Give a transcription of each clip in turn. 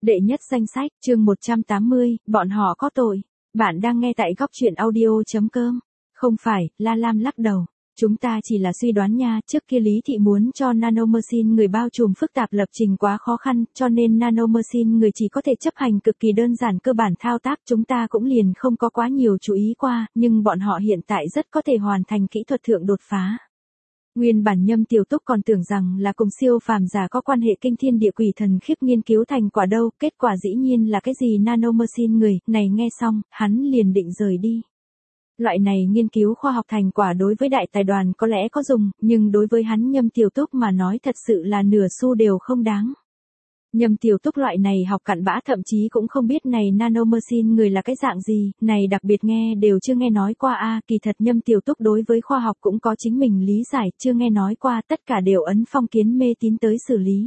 Đệ nhất danh sách, chương 180, bọn họ có tội. Bạn đang nghe tại góc truyện audio.com. Không phải, La Lam lắc đầu. Chúng ta chỉ là suy đoán nha, trước kia Lý Thị muốn cho nanomachine người bao trùm phức tạp lập trình quá khó khăn, cho nên nanomachine người chỉ có thể chấp hành cực kỳ đơn giản cơ bản thao tác, chúng ta cũng liền không có quá nhiều chú ý qua, nhưng bọn họ hiện tại rất có thể hoàn thành kỹ thuật thượng đột phá. Nguyên bản Nhâm Tiểu Túc còn tưởng rằng là cùng siêu phàm giả có quan hệ kinh thiên địa quỷ thần khiếp nghiên cứu thành quả đâu, kết quả dĩ nhiên là cái gì nanomachine người, này nghe xong, hắn liền định rời đi. Loại này nghiên cứu khoa học thành quả đối với đại tài đoàn có lẽ có dùng, nhưng đối với hắn Nhâm Tiểu Túc mà nói thật sự là nửa xu đều không đáng. Nhâm Tiểu Túc loại này học cặn bã thậm chí cũng không biết này nanomachine người là cái dạng gì, này đặc biệt nghe đều chưa nghe nói qua a. Kỳ thật Nhâm Tiểu Túc đối với khoa học cũng có chính mình lý giải, chưa nghe nói qua, tất cả đều ấn phong kiến mê tín tới xử lý.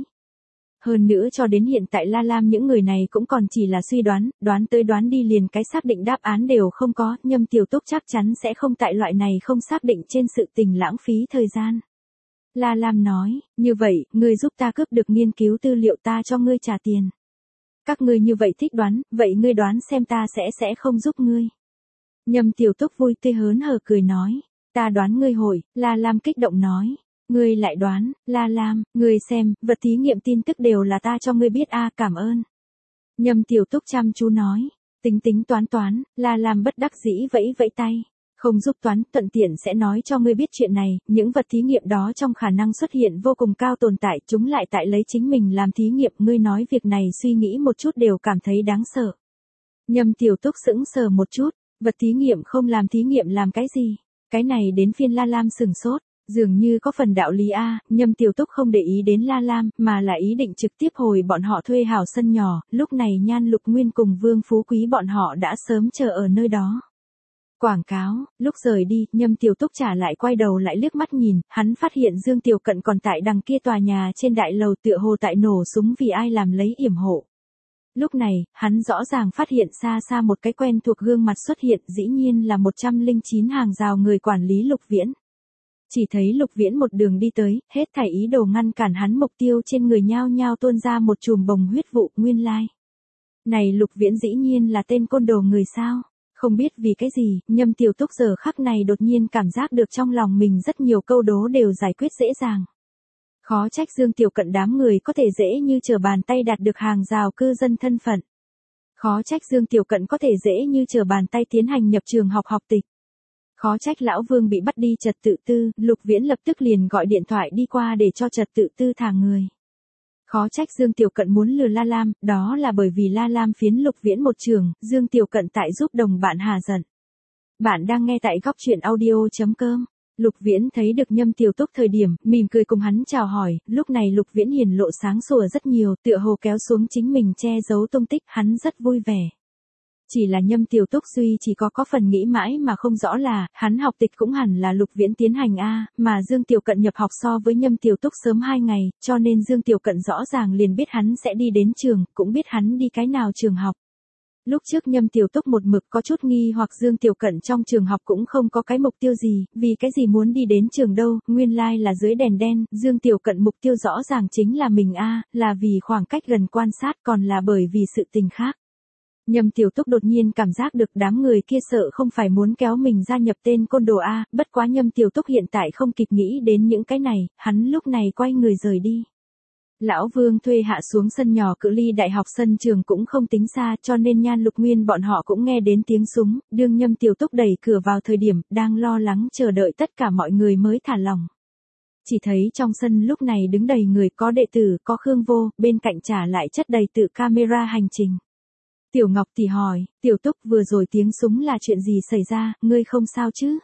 Hơn nữa cho đến hiện tại La Lam những người này cũng còn chỉ là suy đoán, đoán tới đoán đi liền cái xác định đáp án đều không có, Nhâm Tiểu Túc chắc chắn sẽ không tại loại này không xác định trên sự tình lãng phí thời gian. La Lam nói, như vậy, ngươi giúp ta cướp được nghiên cứu tư liệu ta cho ngươi trả tiền. Các ngươi như vậy thích đoán, vậy ngươi đoán xem ta sẽ không giúp ngươi. Nhâm Tiểu Túc vui tươi hớn hở cười nói, ta đoán ngươi hội, La Lam kích động nói. Ngươi lại đoán, La Lam, ngươi xem, vật thí nghiệm tin tức đều là ta cho ngươi biết a, cảm ơn. Nhâm Tiểu Túc chăm chú nói, tính toán, La Lam bất đắc dĩ vẫy vẫy tay. Không giúp toán, thuận tiện sẽ nói cho ngươi biết chuyện này, những vật thí nghiệm đó trong khả năng xuất hiện vô cùng cao tồn tại, chúng lại tại lấy chính mình làm thí nghiệm, ngươi nói việc này suy nghĩ một chút đều cảm thấy đáng sợ. Nhâm Tiểu Túc sững sờ một chút, vật thí nghiệm không làm thí nghiệm làm cái gì? Cái này đến phiên La Lam sửng sốt, dường như có phần đạo lý a. Nhâm Tiểu Túc không để ý đến La Lam, mà là ý định trực tiếp hồi bọn họ thuê hảo sân nhỏ, lúc này Nhan Lục Nguyên cùng Vương Phú Quý bọn họ đã sớm chờ ở nơi đó. Quảng cáo, lúc rời đi, Nhâm Tiểu Túc trả lại quay đầu lại liếc mắt nhìn, hắn phát hiện Dương Tiểu Cận còn tại đằng kia tòa nhà trên đại lầu tựa hồ tại nổ súng vì ai làm lấy yểm hộ. Lúc này, hắn rõ ràng phát hiện xa xa một cái quen thuộc gương mặt xuất hiện, dĩ nhiên là 109 hàng rào người quản lý Lục Viễn. Chỉ thấy Lục Viễn một đường đi tới, hết thảy ý đồ ngăn cản hắn mục tiêu trên người nhao nhao tuôn ra một chùm bồng huyết vụ nguyên lai. Này Lục Viễn dĩ nhiên là tên côn đồ người sao? Không biết vì cái gì, Nhâm Tiểu Túc giờ khắc này đột nhiên cảm giác được trong lòng mình rất nhiều câu đố đều giải quyết dễ dàng. Khó trách Dương Tiểu Cận đám người có thể dễ như trở bàn tay đạt được hàng rào cư dân thân phận. Khó trách Dương Tiểu Cận có thể dễ như trở bàn tay tiến hành nhập trường học học tịch. Khó trách Lão Vương bị bắt đi Trật Tự Tư, Lục Viễn lập tức liền gọi điện thoại đi qua để cho Trật Tự Tư thả người. Khó trách Dương Tiểu Cận muốn lừa La Lam, đó là bởi vì La Lam phiến Lục Viễn một trường, Dương Tiểu Cận tại giúp đồng bạn hà giận. Bạn đang nghe tại góc truyện audio.com. Lục Viễn thấy được Nhâm Tiểu Túc thời điểm, mỉm cười cùng hắn chào hỏi, lúc này Lục Viễn hiển lộ sáng sủa rất nhiều, tựa hồ kéo xuống chính mình che giấu tung tích, hắn rất vui vẻ. Chỉ là Nhâm Tiểu Túc duy chỉ có phần nghĩ mãi mà không rõ là, hắn học tịch cũng hẳn là Lục Viễn tiến hành a, mà Dương Tiểu Cận nhập học so với Nhâm Tiểu Túc sớm 2 ngày, cho nên Dương Tiểu Cận rõ ràng liền biết hắn sẽ đi đến trường, cũng biết hắn đi cái nào trường học. Lúc trước Nhâm Tiểu Túc một mực có chút nghi hoặc Dương Tiểu Cận trong trường học cũng không có cái mục tiêu gì, vì cái gì muốn đi đến trường đâu, nguyên lai là dưới đèn đen, Dương Tiểu Cận mục tiêu rõ ràng chính là mình a, là vì khoảng cách gần quan sát còn là bởi vì sự tình khác. Nhâm Tiểu Túc đột nhiên cảm giác được đám người kia sợ không phải muốn kéo mình gia nhập tên côn đồ a, bất quá Nhâm Tiểu Túc hiện tại không kịp nghĩ đến những cái này, hắn lúc này quay người rời đi. Lão Vương thuê hạ xuống sân nhỏ cự ly đại học sân trường cũng không tính xa, cho nên Nhan Lục Nguyên bọn họ cũng nghe đến tiếng súng, đương Nhâm Tiểu Túc đẩy cửa vào thời điểm, đang lo lắng chờ đợi tất cả mọi người mới thả lỏng. Chỉ thấy trong sân lúc này đứng đầy người, có đệ tử, có Khương Vô, bên cạnh trả lại chất đầy tự camera hành trình. Tiểu Ngọc thì hỏi, Tiểu Túc vừa rồi tiếng súng là chuyện gì xảy ra, ngươi không sao chứ?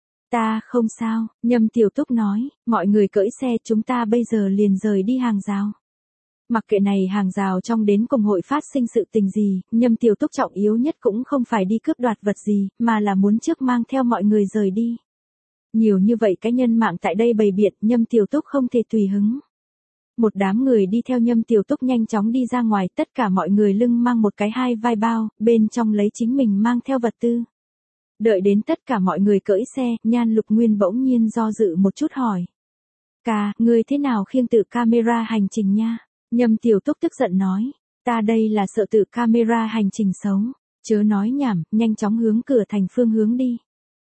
Ta không sao, Nhâm Tiểu Túc nói, mọi người cưỡi xe chúng ta bây giờ liền rời đi hàng rào. Mặc kệ này hàng rào trong đến cùng hội phát sinh sự tình gì, Nhâm Tiểu Túc trọng yếu nhất cũng không phải đi cướp đoạt vật gì, mà là muốn trước mang theo mọi người rời đi. Nhiều như vậy cái nhân mạng tại đây bày biện, Nhâm Tiểu Túc không thể tùy hứng. Một đám người đi theo Nhâm Tiểu Túc nhanh chóng đi ra ngoài, tất cả mọi người lưng mang một cái 2 vai bao, bên trong lấy chính mình mang theo vật tư. Đợi đến tất cả mọi người cưỡi xe, Nhan Lục Nguyên bỗng nhiên do dự một chút hỏi. Ngươi thế nào khiêng tự camera hành trình nha? Nhâm Tiểu Túc tức giận nói. Ta đây là sợ tự camera hành trình xấu. Chớ nói nhảm, nhanh chóng hướng cửa thành phương hướng đi.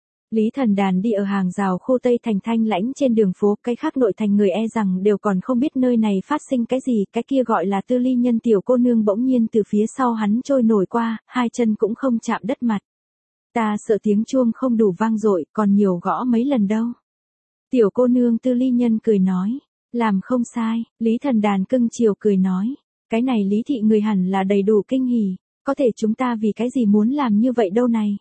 Lý Thần Đàn đi ở hàng rào khu Tây Thành thanh lãnh trên đường phố, cái khác nội thành người e rằng đều còn không biết nơi này phát sinh cái gì, cái kia gọi là Tư Ly Nhân tiểu cô nương bỗng nhiên từ phía sau hắn trôi nổi qua, hai chân cũng không chạm đất mặt. Ta sợ tiếng chuông không đủ vang dội, còn nhiều gõ mấy lần đâu. Tiểu cô nương Tư Ly Nhân cười nói, làm không sai, Lý Thần Đàn cưng chiều cười nói, cái này Lý thị người hẳn là đầy đủ kinh hỉ, có thể chúng ta vì cái gì muốn làm như vậy đâu này.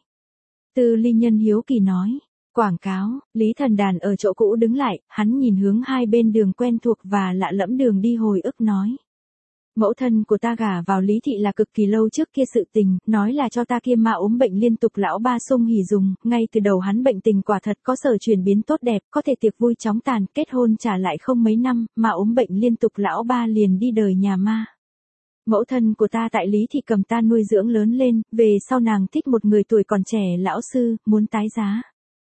Tư Ly Nhân hiếu kỳ nói, quảng cáo, Lý Thần Đàn ở chỗ cũ đứng lại, hắn nhìn hướng hai bên đường quen thuộc và lạ lẫm đường đi hồi ức nói. Mẫu thân của ta gả vào Lý thị là cực kỳ lâu trước kia sự tình, nói là cho ta kia mà ốm bệnh liên tục lão ba sung hỉ dùng, ngay từ đầu hắn bệnh tình quả thật có sở chuyển biến tốt đẹp, có thể tiệc vui chóng tàn, kết hôn trả lại không mấy năm, mà ốm bệnh liên tục lão ba liền đi đời nhà ma. Mẫu thân của ta tại Lý thị cầm ta nuôi dưỡng lớn lên, về sau nàng thích một người tuổi còn trẻ lão sư, muốn tái giá.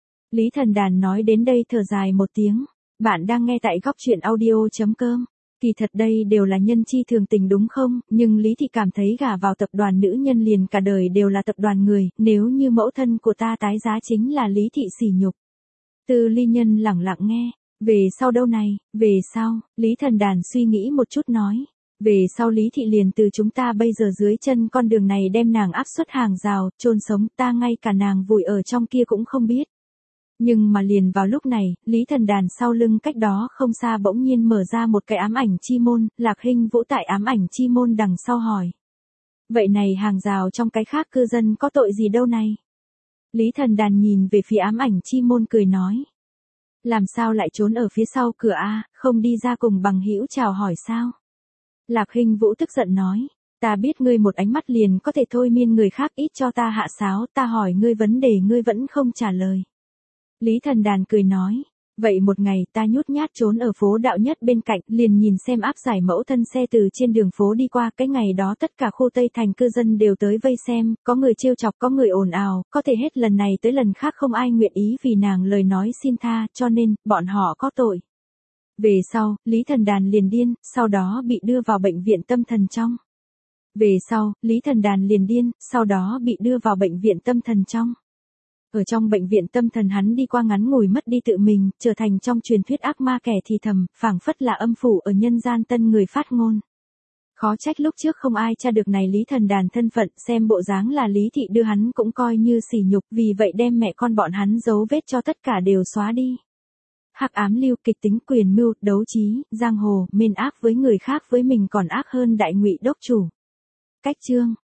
Lý Thần Đàn nói đến đây thở dài một tiếng. Bạn đang nghe tại góc truyện audio.com. Kỳ thật đây đều là nhân chi thường tình đúng không, nhưng Lý thị cảm thấy gả vào tập đoàn nữ nhân liền cả đời đều là tập đoàn người, nếu như mẫu thân của ta tái giá chính là Lý thị sỉ nhục. Tư Ly Nhân lẳng lặng nghe, về sau đâu này, về sau, Lý Thần Đàn suy nghĩ một chút nói. Về sau Lý thị liền từ chúng ta bây giờ dưới chân con đường này đem nàng áp suất hàng rào, chôn sống, ta ngay cả nàng vùi ở trong kia cũng không biết. Nhưng mà liền vào lúc này, Lý Thần Đàn sau lưng cách đó không xa bỗng nhiên mở ra một cái ám ảnh chi môn, Lạc Hinh Vũ tại ám ảnh chi môn đằng sau hỏi. Vậy này hàng rào trong cái khác cư dân có tội gì đâu này? Lý Thần Đàn nhìn về phía ám ảnh chi môn cười nói. Làm sao lại trốn ở phía sau cửa a, không đi ra cùng bằng hữu chào hỏi sao? Lạc Hinh Vũ tức giận nói, ta biết ngươi một ánh mắt liền có thể thôi miên người khác, ít cho ta hạ sáo, ta hỏi ngươi vấn đề ngươi vẫn không trả lời. Lý Thần Đàn cười nói, vậy một ngày ta nhút nhát trốn ở phố đạo nhất bên cạnh, liền nhìn xem áp giải mẫu thân xe từ trên đường phố đi qua, cái ngày đó tất cả khu Tây Thành cư dân đều tới vây xem, có người trêu chọc, có người ồn ào, có thể hết lần này tới lần khác không ai nguyện ý vì nàng lời nói xin tha, cho nên, bọn họ có tội. Về sau, Lý Thần Đàn liền điên, sau đó bị đưa vào bệnh viện tâm thần trong. Về sau, Lý Thần Đàn liền điên, sau đó bị đưa vào bệnh viện tâm thần trong. Ở trong bệnh viện tâm thần hắn đi qua ngắn ngủi mất đi tự mình, trở thành trong truyền thuyết ác ma kẻ thì thầm, phảng phất là âm phủ ở nhân gian tân người phát ngôn. Khó trách lúc trước không ai tra được này Lý Thần Đàn thân phận, xem bộ dáng là Lý thị đưa hắn cũng coi như sỉ nhục, vì vậy đem mẹ con bọn hắn dấu vết cho tất cả đều xóa đi. Hắc ám lưu, kịch tính, quyền mưu, đấu trí, giang hồ, mên ác với người khác với mình còn ác hơn đại ngụy đốc chủ. Cách chương